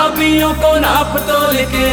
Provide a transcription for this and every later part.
पंजाबियों को नाप तोल के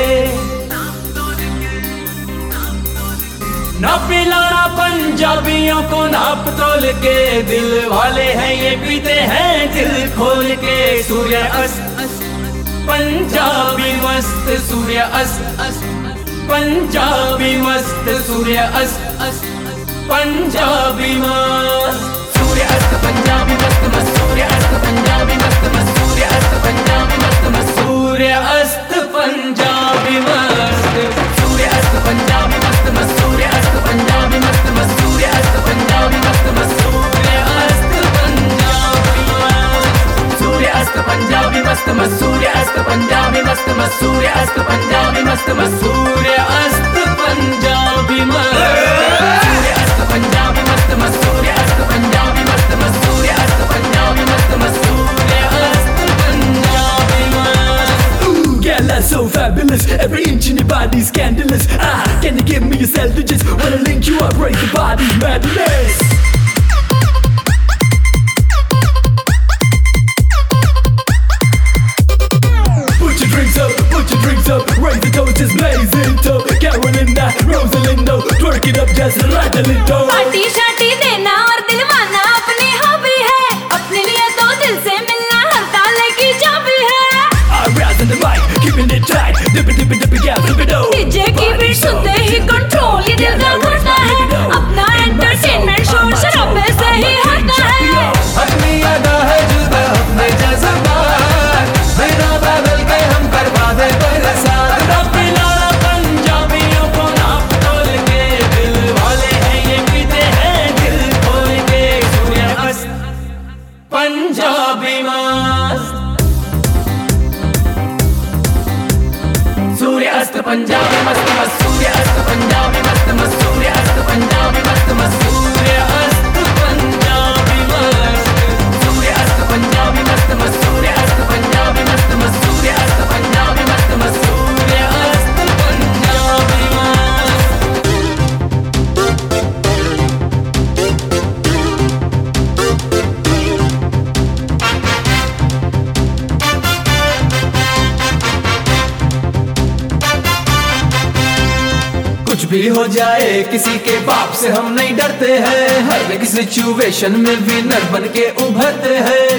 ना पिलाना पंजाबियों को नाप तोल के। दिल वाले हैं ये पीते हैं दिल खोल के। सूर्य अस्त पंजाबी मस्त सूर्य अस्त पंजाबी मस्त सूर्य अस्त पंजाबी मस्त सूर्य अस्त पंजाबी मस्त मस्त सूर्य अस्त पंजाबी मस्त मस्त सूर्य अस्त पंजाबी मस्त मस्त सूर्य अस्त पंजाबी मस्त सूर्य अस्त पंजाबी मस्त मस्त सूर्य अस्त पंजाबी मस्त मस्त सूर्य अस्त पंजाबी मस्त मस्त सूर्य अस्त पंजाबी मस्त सूर्य अस्त पंजाबी मस्त मस्त सूर्य अस्त पंजाबी मस्त मस्त सूर्य अस्त पंजाबी मस्त मस्त सूर्य अस्त पंजाबी मस्त सूर्य अस्त पंजाबी मस्त मस्त सूर्य अस्त पंजाबी मस्त मस्त सूर्य अस्त पंजाबी मस्त मस्त सूर्य अस्त पंजाबी मस्त। Girl, that's so fabulous. Every inch in your body scandalous. Can you give me yourself to just wanna link you up, break the body madness. Put your drinks up, raise the toast, just blaze it up. Carolina, Rosalinda, twerk it up, just rattle it up. Party शार्टी देना और दिल मानना अपनी hobby है, अपने लिए तो दिल से मिलना हर ताले की चाबी है। I'm rising the mic, keeping it tight, dip it, yeah, flip it up. DJ की बीट सुनते ही कंट्रोल ये दिल का घुटना है, अपना एंटरटेनमेंट शोर शराबे से ही हटना है। अपनी अदा है जुदा अपने जज्बात, बिना बदल के हम करवा दे बरसात। ना पिलाना पंजाबियों को नाप तोल के। दिल वाले हैं ये पीते हैं दिल खोल के। सूर्य अस्त पंजाबी मस्त सूर्य अस्त पंजाबी मस्त मस्त सूर्य अस्त पंजाबी मस्त मस्त सूर्य अस्त पंजाबी मस्त मस्त सूर्य अस्त पंजाबी मस्त सूर्य अस्त पंजाबी मस्त मस्त सूर्य अस्त पंजाबी मस्त मस्त सूर्य अस्त पंजाबी मस्त मस्त सूर्य अस्त पंजाबी मस्त। कुछ भी हो जाए किसी के बाप से हम नहीं डरते हैं, हर एक सिचुएशन में विनर बन के उभरते हैं।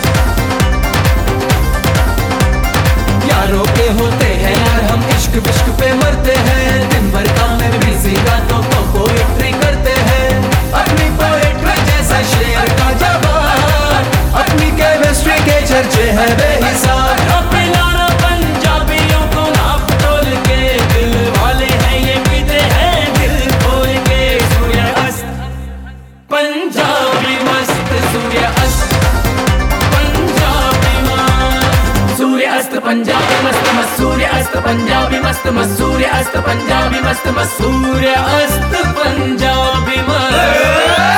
यारों के होते हैं यार हम इश्क विश्क पे मरते हैं, दिन भर काम में बिजी रातों को पोएट्री करते हैं। अपनी पोएट्री जैसा शेर का जवाब, अपनी केमिस्ट्री के चर्चे हैं बेहिसाब। पिलाना पंजाबियों को नाप तोल के। दिल वाले हैं ये पीते हैं दिल खोल के। सूर्य अस्त पंजाबी मस्त सूर्य अस्त पंजाबी मस्त सूर्य अस्त पंजाबी मस्त मस्त सूर्य अस्त पंजाबी मस्त मस्त सूर्य अस्त पंजाबी मस्त मस्त सूर्य अस्त पंजाबी मस्त।